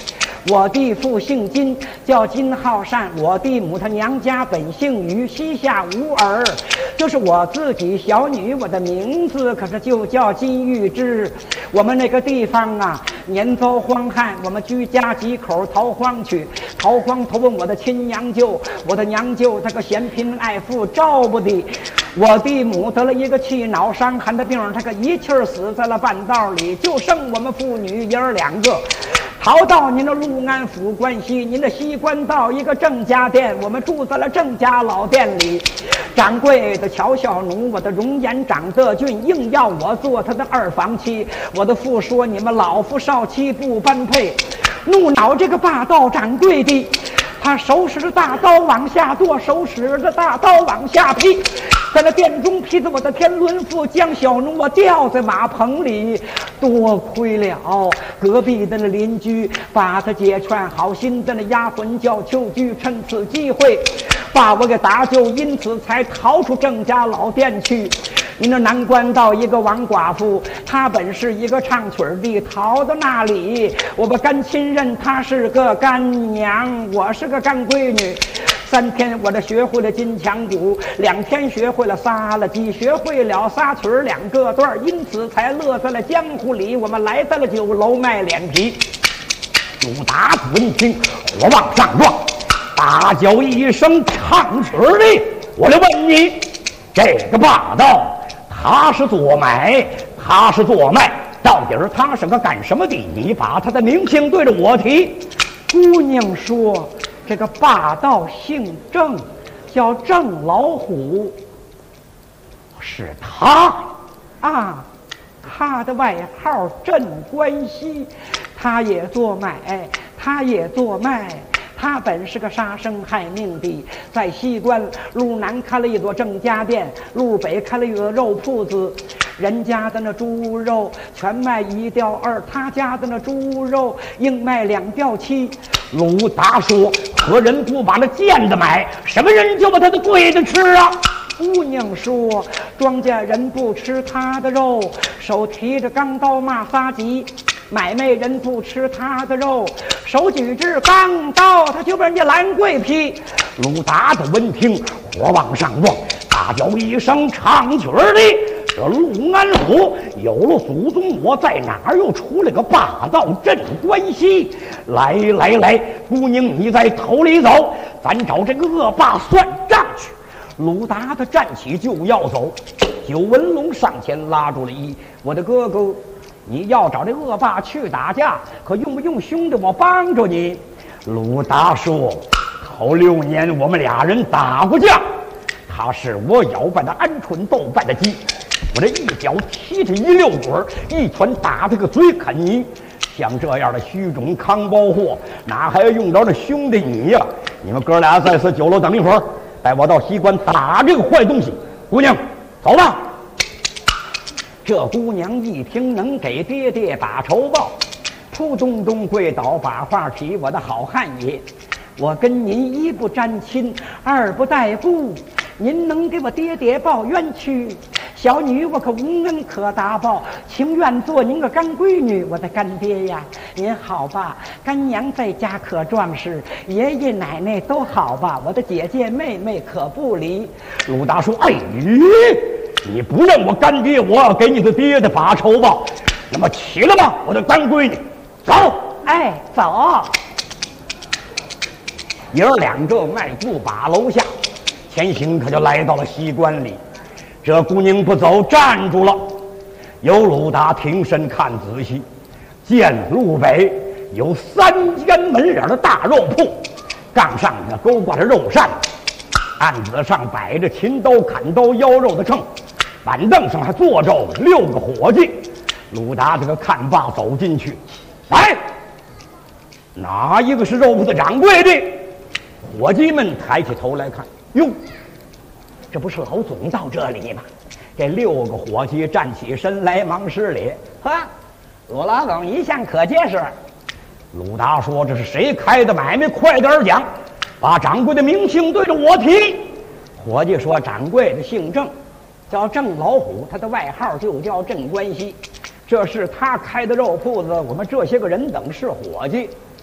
我的父姓金，叫金浩善。我的母他娘家本姓于，膝下无儿。就是我自己小女，我的名字可是就叫金玉芝。我们那个地方啊，年遭荒旱，我们居家几口逃荒去。逃荒投奔我的亲娘舅，我的娘舅他个嫌贫爱富，照不的。我的母得了一个气脑伤寒的病，他个一气儿死在了半道里，就剩我们父女爷儿两个。逃到您的陆安府关西，您的西关道一个郑家店，我们住在了郑家老店里。掌柜的乔小奴，我的容颜长得俊，硬要我做他的二房妻。我的父说你们老夫少妻不般配，怒恼这个霸道掌柜的，他手使着大刀往下剁，手使着大刀往下劈，在那殿中劈着我的天伦父，将小奴我吊在马棚里。多亏了隔壁的那邻居把他解劝，好心的那丫鬟叫秋菊，趁此机会把我给搭救，因此才逃出郑家老店去。您那南关道一个王寡妇，她本是一个唱曲的，逃到那里，我把干亲认她是个干娘，我是个干闺女。3天我这学会了金枪鼓，2天学会了撒了鸡，学会了仨曲2个段，因此才乐在了江湖里。我们来到了酒楼卖脸皮。鲁达子闻听，火往上撞，大叫一声唱曲的，我来问你，这个霸道他是做买，他是做卖，到底儿他是个干什么的？你把他的名姓对着我提。姑娘说，这个霸道姓郑，叫郑老虎。是他啊，他的外号镇关西，他也做买，他也做卖。他本是个杀生害命的，在西关路南开了一座郑家店，路北开了一个肉铺子，人家的那猪肉全卖1吊2，他家的那猪肉硬卖2吊7。鲁达说，何人不把那贱的买，什么人就把他的贵的吃啊？姑娘说，庄稼人不吃他的肉，手提着钢刀骂撒急，买卖人不吃他的肉，手举着钢刀，他就把人家兰桂劈。鲁达的闻听，火往上撞，大叫一声唱曲的，这陆安府有了祖宗，我在哪儿又出了个霸道镇关西？来，姑娘你在头里走，咱找这个恶霸算账去。鲁达的站起就要走，九文龙上前拉住了我的哥哥，你要找这恶霸去打架，可用不用兄弟我帮着你？鲁达说，头6年我们俩人打过架，他是我咬败的鹌鹑豆败的鸡，我这一脚踢他1溜滚，一拳打他个嘴啃泥。像这样的虚种康包货，哪还要用着那兄弟你呀？你们哥俩在此酒楼等一会儿，带我到西关打这个坏东西。姑娘，走吧。这姑娘一听能给爹爹把仇报，扑咚咚跪倒把话起，我的好汉爷，我跟您1不沾亲，2不带故，您能给我爹爹报冤屈？小女我可无恩可答报，情愿做您个干闺女。我的干爹呀，您好吧？干娘在家可壮实，爷爷奶奶都好吧？我的姐姐妹妹可不离。鲁达说，哎，你不认我干爹，我要给你的爹的把仇报。那么起来吧，我的干闺女，走。哎，走。爷儿2个迈步把楼下，前行可就来到了西关里。这姑娘不走，站住了。有鲁达停身看仔细，见路北有3间门脸的大肉铺，杠上呢勾挂着肉扇，案子上摆着秦刀砍刀腰肉的秤，板凳上还坐着6个伙计。鲁达这个看罢走进去，来，哪一个是肉铺的掌柜的？伙计们抬起头来看，哟，这不是老总到这里吗？这6个伙计站起身来，忙施礼。呵，鲁老总一向可结实。鲁达说，这是谁开的买卖？快点讲，把掌柜的名姓对着我提。伙计说，掌柜的姓郑，叫郑老虎，他的外号就叫郑关西。这是他开的肉铺子，我们这些个人等是伙计。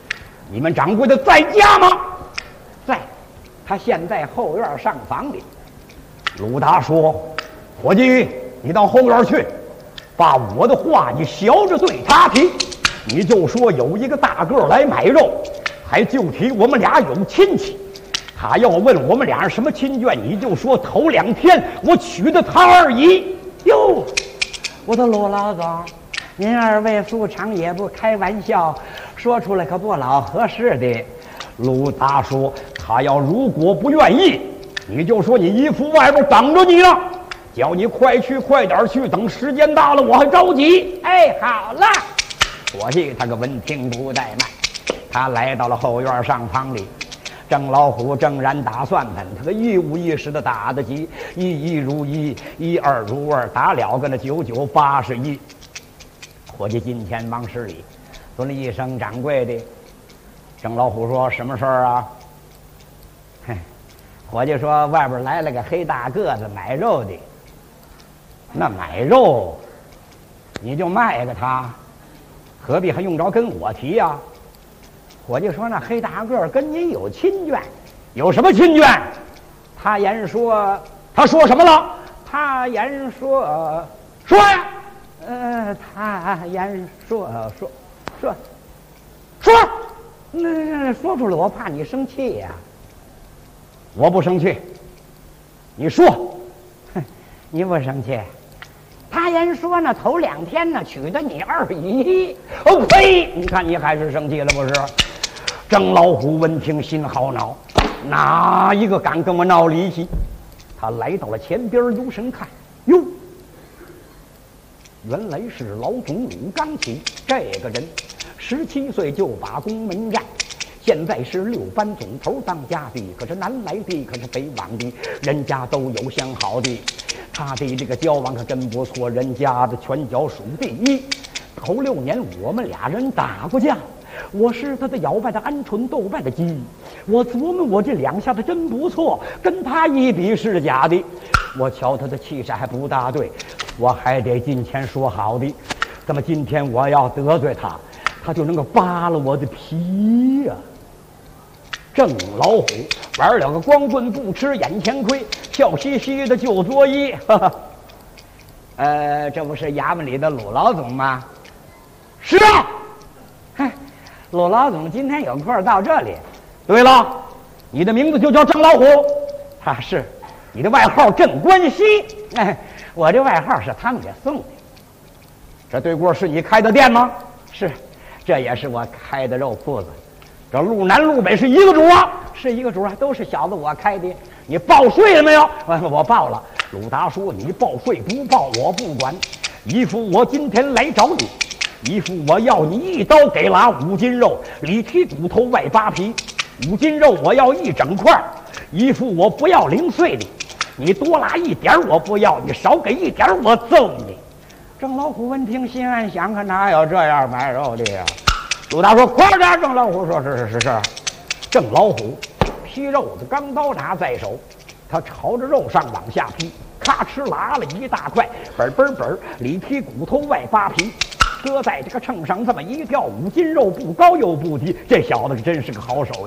你们掌柜的在家吗？在，他现在后院上房里。鲁达说：“伙计，你到后院去，把我的话你学着对他提。你就说有一个大个来买肉，还就提我们俩有亲戚。他要问我们俩什么亲眷，你就说头2天我娶的他而已。”哟，我的鲁老总，您二位素常也不开玩笑，说出来可不老合适的。鲁达说：“他要如果不愿意，你就说你姨父外边等着你了，叫你快去快点去，等时间到了我还着急。”哎，好了，伙计他个闻听不怠慢，他来到了后院上房里。郑老虎正然打算盘，他个一五一十的打得急，1如1，1、2如2，打了个那99、81。伙计今天忙市里尊了一声掌柜的。郑老虎说：“什么事儿啊？”伙计说：“外边来了个黑大个子买肉的。那买肉你就卖给他，何必还用着跟我提呀？”伙计说：“那黑大个跟您有亲眷，有什么亲眷？”他言说：“他说什么了？”他言说：“说呀。”他言说：“那说出来我怕你生气呀。”我不生气，你说。你不生气？他言说呢，头2天呢娶的你二姨。哦呸！你看你还是生气了不是？郑老虎闻听心好恼，哪一个敢跟我闹离奇？他来到了前边留神看，哟，原来是老总鲁刚起这个人，17岁就把宫门战。现在是6班总头当家的，可是南来的，可是北往的，人家都有相好的。他的这个交往可真不错，人家的拳脚数第1。头6年我们俩人打过架，我是他的摇摆的鹌鹑斗败的鸡。我琢磨我这2下子真不错，跟他一比是假的。我瞧他的气势还不大对，我还得进前说好的。那么今天我要得罪他，他就能够扒了我的皮呀。郑老虎玩了个光棍不吃眼前亏，笑嘻嘻的就作揖。这不是衙门里的鲁老总吗？是啊。鲁老总今天有空到这里。对了，你的名字就叫郑老虎。是，你的外号郑关西。我这外号是他们给送的。这对过是你开的店吗？是，这也是我开的肉铺子。这路南路北是一个主啊，是一个主啊，都是小子我开的。你报税了没有？我报了。鲁达说：“你报税不报我不管。姨父，我今天来找你，姨父，我要你一刀给拉5斤肉，里剔骨头外扒皮。5斤肉我要1整块，姨父我不要零碎的，你多拉1点我不要，你少给1点我揍你。”郑老虎闻听心暗想，可哪有这样买肉的呀？鲁达说：“快点！”郑老虎说：“是。”郑老虎劈肉的钢刀拿在手，他朝着肉上往下劈，咔哧拉了一大块，本里剔骨头外扒皮，搁在这个秤上这么一吊，5斤肉不高又不低，这小子真是个好手艺。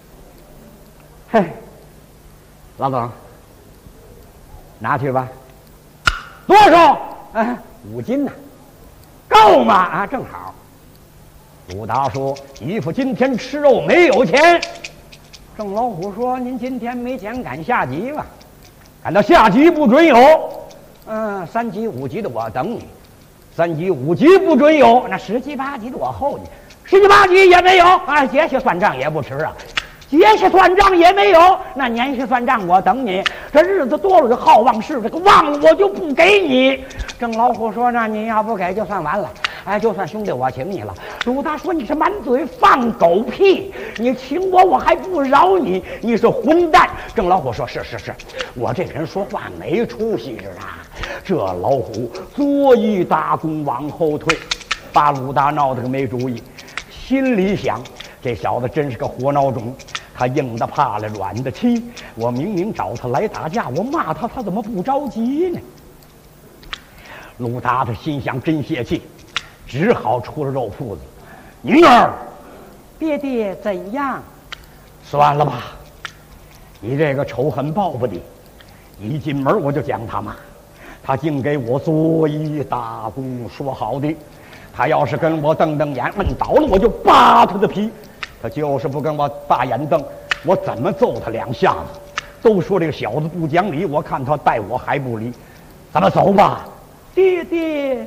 老总，拿去吧。多少？5斤呢？够吗？正好。鲁达说：“姨父今天吃肉没有钱。”郑老虎说：“您今天没钱赶下集吧？赶到下集不准有。3级5级的我等你，3级5级不准有，那10级8级的我候你，10级8级也没有啊！结下算账也不迟啊，结下算账也没有，那年下算账我等你。这日子多了就好忘事，这个忘了我就不给你。”郑老虎说：“那你要不给就算完了。就算兄弟我请你了。”鲁达说：“你是满嘴放狗屁，你请我还不饶你，你是混蛋。”郑老虎说：“是，我这人说话没出息似的。”这老虎左一大弓往后退，把鲁达闹得个没主意，心里想：这小子真是个活孬种，他硬的怕了，软的气。我明明找他来打架，我骂他，他怎么不着急呢？鲁达他心想真泄气，只好出了肉铺子。宁儿， 爹爹怎样？ 算了吧，你这个仇恨报复的，一进门我就讲他妈，他竟给我做一大功，说好的，他要是跟我瞪瞪眼，摁倒了我就扒他的皮，他就是不跟我把眼瞪，我怎么揍他2下子？都说这个小子不讲理，我看他待我还不理，咱们走吧。 爹爹，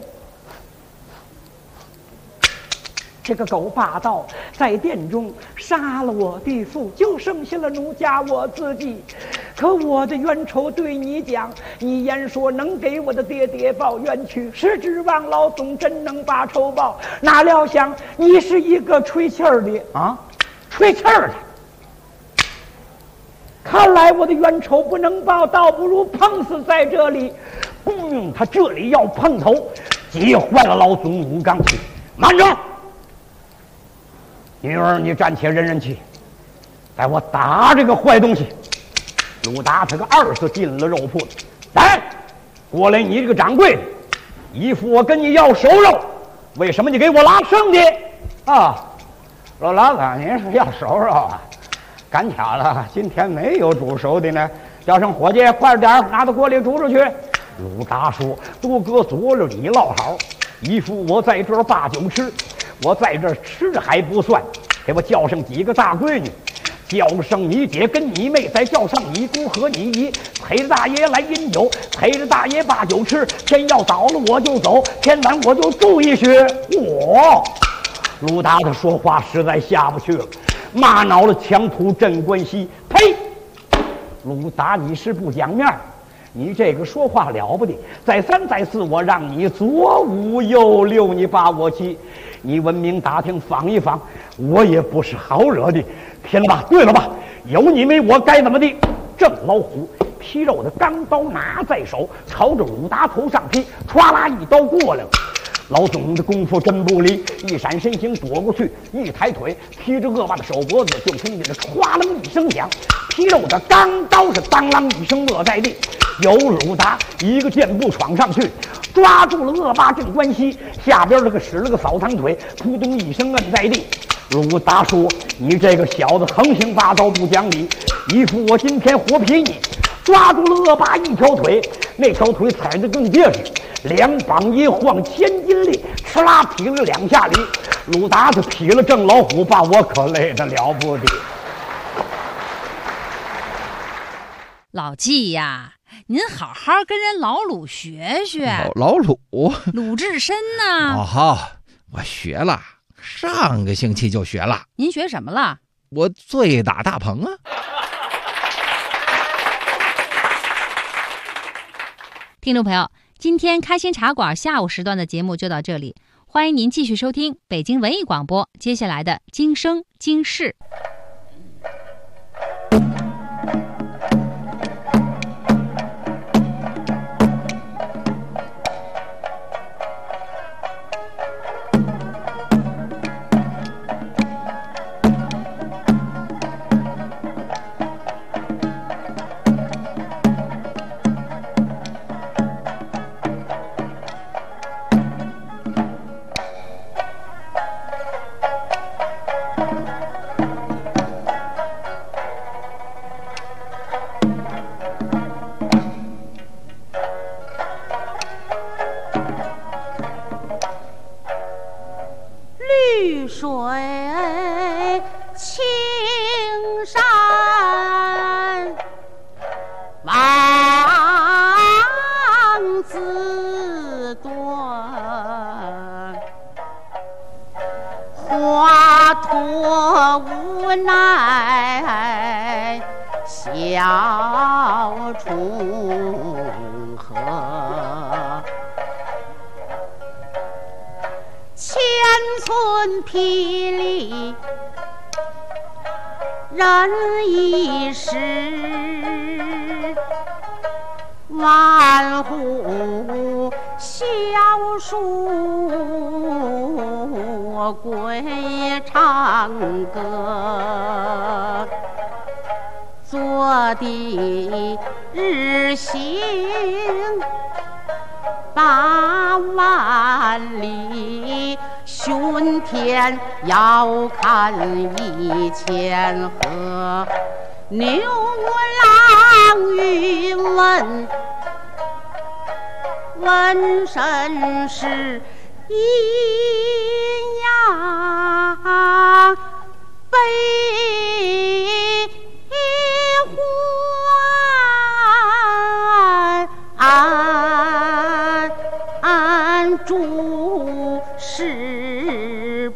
这个狗霸道，在殿中杀了我的父，就剩下了奴家我自己。可我的冤仇对你讲，你言说能给我的爹爹报冤屈，是指望老总真能把仇报。哪料想你是一个吹气儿的啊，吹气儿的。看来我的冤仇不能报，倒不如碰死在这里。他这里要碰头，急坏了老总武刚气。慢着！女儿，你暂且忍忍气，待我打这个坏东西。鲁达他个2次进了肉铺子，来，过来，你这个掌柜的，姨父我跟你要熟肉，为什么你给我拉剩的？啊，老板，您是要熟肉啊？赶巧了，今天没有煮熟的呢，叫声伙计，快点拿到锅里煮出去。鲁达说：“都搁佐料里烙好，姨父我在这儿把酒吃，我在这儿吃着还不算，给我叫上几个大闺女，叫上你姐跟你妹，再叫上你姑和你姨，陪着大爷来饮酒，陪着大爷把酒吃。天要早了我就走，天晚我就住一宿。”鲁达他说话实在下不去了，骂恼了强徒镇关西。呸！鲁达，你是不讲面儿。你这个说话了不得，再3再4，我让你左5右6，你把我气。你文明打听访一访，我也不是好惹的。天了吧，对了吧？有你没我该怎么地？郑老虎劈肉的钢刀拿在手，朝着鲁达头上劈，歘啦一刀过来了。老总的功夫真不离，一闪身形躲过去，一抬腿劈着恶霸的手脖子，就听见这歘楞一声响，劈肉的钢刀是当啷一声落在地。有鲁达一个箭步闯上去，抓住了恶霸镇关西，下边这个使了个扫堂腿，扑通一声摁在地。鲁达说：“你这个小子横行霸道不讲理，姨父我今天活劈你。”抓住了恶霸一条腿，那条腿踩得更结实，2膀一晃千斤力，哧啦劈了2下里。鲁达他劈了郑老虎，把我可累得了不得。 老纪呀，您好好跟人老鲁学学。 老鲁， 鲁智深呢？ 哦，我学了，上个星期就学了。 您学什么了？ 我醉打大棚啊。 听众朋友，今天开心茶馆下午时段的节目就到这里，欢迎您继续收听北京文艺广播接下来的今生今世。 绿水青山望自断，华佗无奈笑重河，千寸霹雳人一时，万户萧树归唱歌，坐地日行8万里， 巡天要看1000河，牛郎欲问问身世，阴阳悲欢诸事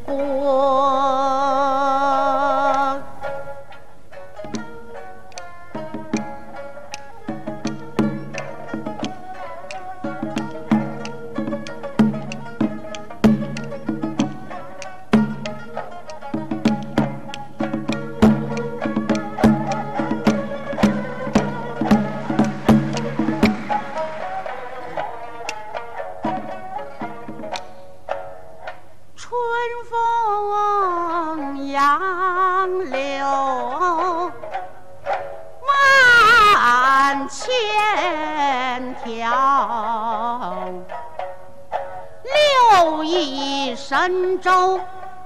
播。春风杨柳万千条，六艺神州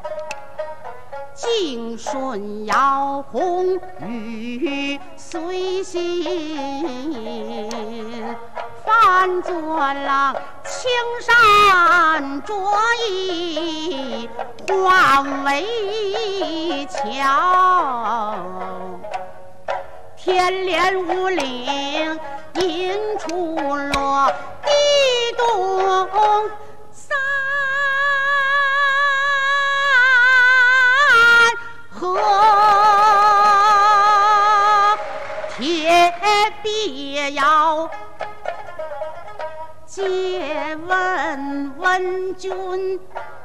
敬顺遥宏宇随心，范作郎青山着意换为桥，天连五岭引出落地东三河，铁臂要借问问君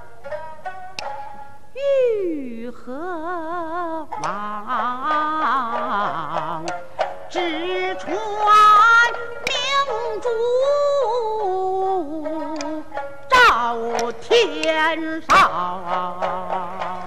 欲何往？直传明珠照天上。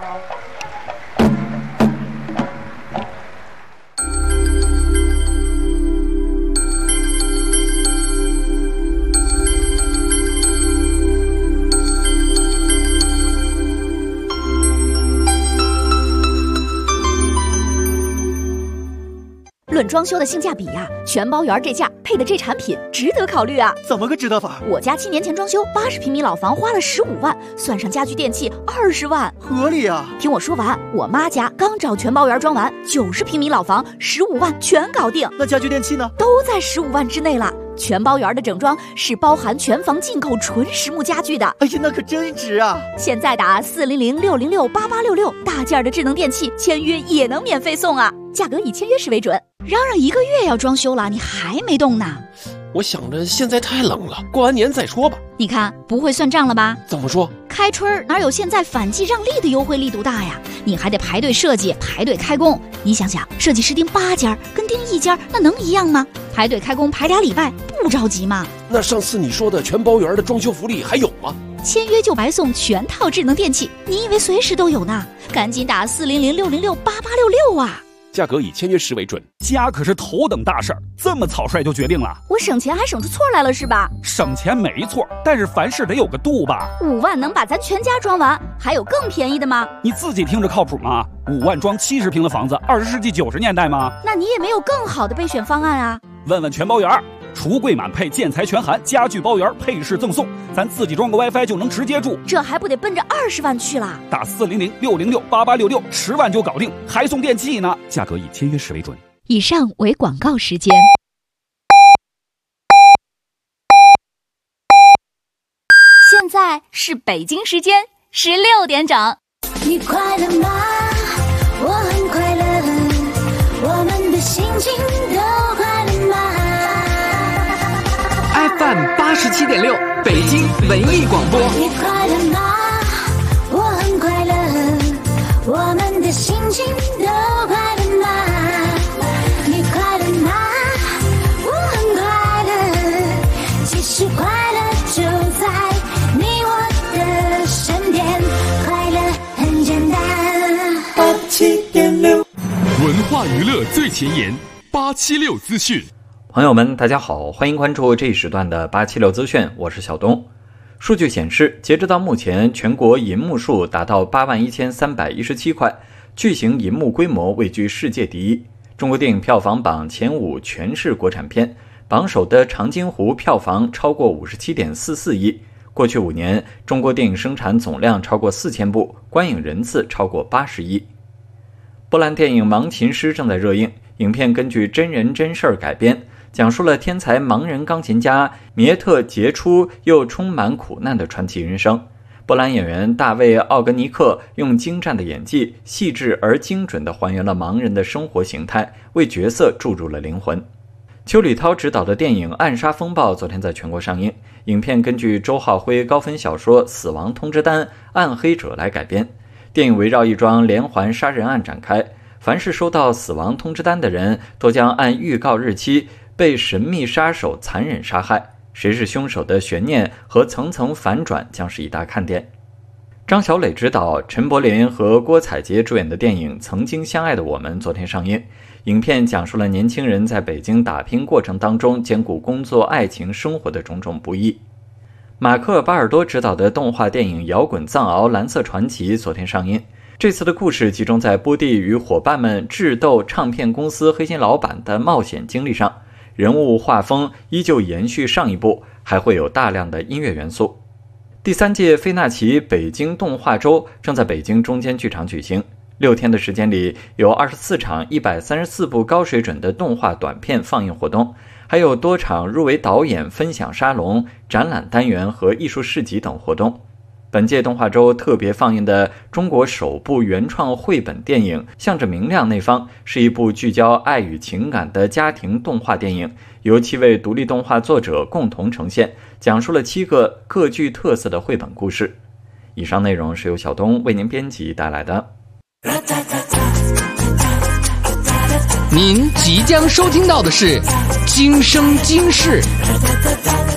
论装修的性价比呀，全包圆这价配的这产品值得考虑啊！ 怎么个值得法？ 我家7年前装修80平米老房花了15万，算上家具电器20万， 合理啊！ 听我说完，我妈家刚找全包圆装完，90平米老房15万全搞定。 那家具电器呢？ 都在15万之内了。全包圆的整装是包含全房进口纯实木家具的。 哎呀，那可真值啊！ 现在打400-606-8866，大件的智能电器签约也能免费送啊！价格以签约时为准。嚷嚷1个月要装修了，你还没动呢？ 我想着现在太冷了，过完年再说吧。 你看不会算账了吧？ 怎么说？ 开春哪有现在反季让利的优惠力度大呀？你还得排队设计，排队开工。你想想，设计师盯8家跟盯1家，那能一样吗？排队开工排2礼拜，不着急吗？ 那上次你说的全包圆的装修福利还有吗？ 签约就白送全套智能电器，你以为随时都有呢？赶紧打400-606-8866啊！ 价格以签约时为准。家可是头等大事儿，这么草率就决定了？ 我省钱还省出错来了是吧？ 省钱没错，但是凡事得有个度吧。 5万能把咱全家装完，还有更便宜的吗？ 你自己听着靠谱吗？5万装70平的房子，20世纪90年代吗？ 那你也没有更好的备选方案啊？ 问问全包圆，橱柜满配，建材全含，家具包圆，配饰赠送，咱自己装个 WiFi 就能直接住， 这还不得奔着20万去了？ 打400-606-8866，10万就搞定，还送电器呢。价格以签约时为准。 以上为广告时间。 现在是北京时间16点整。 你快乐吗？我很快乐，我们的心情都快乐吗？ FM 87.6，北京文艺广播。 你快乐吗？我很快乐，我们的心情都快乐吗？你快乐吗？我很快乐，其实快乐就在你我的身边，快乐很简单。87.6， 文化娱乐最前沿，876资讯。 朋友们，大家好，欢迎关注这一时段的876资讯，我是小东。 数据显示，截止到目前，全国银幕数达到81317块，巨型银幕规模位居世界第一。中国电影票房榜前5全是国产片，榜首的《长津湖》票房超过57.44亿。过去5年，中国电影生产总量超过4000部，观影人次超过80亿。波兰电影《盲琴师》正在热映，影片根据真人真事儿改编，讲述了天才盲人钢琴家米耶特杰出又充满苦难的传奇人生。波兰演员大卫·奥格尼克用精湛的演技，细致而精准地还原了盲人的生活形态，为角色注入了灵魂。邱礼涛执导的电影《暗杀风暴》昨天在全国上映，影片根据周浩辉高分小说《死亡通知单：暗黑者》来改编。电影围绕一桩连环杀人案展开，凡是收到死亡通知单的人，都将按预告日期被神秘杀手残忍杀害。谁是凶手的悬念和层层反转将是一大看点。张小磊执导，陈柏霖和郭采洁主演的电影《曾经相爱的我们》昨天上映。影片讲述了年轻人在北京打拼过程当中兼顾工作、爱情、生活的种种不易。马克·巴尔多执导的动画电影《摇滚藏獒：蓝色传奇》昨天上映。这次的故事集中在波蒂与伙伴们智斗唱片公司黑心老板的冒险经历上，人物画风依旧延续上一部，还会有大量的音乐元素。第3届费纳奇北京动画周正在北京中间剧场举行，6天的时间里，有24场134部高水准的动画短片放映活动，还有多场入围导演分享沙龙、展览单元和艺术市集等活动。本届动画周特别放映的中国首部原创绘本电影《向着明亮那方》是一部聚焦爱与情感的家庭动画电影，由7位独立动画作者共同呈现，讲述了7个各具特色的绘本故事。以上内容是由小东为您编辑带来的。 您即将收听到的是《今生今世》。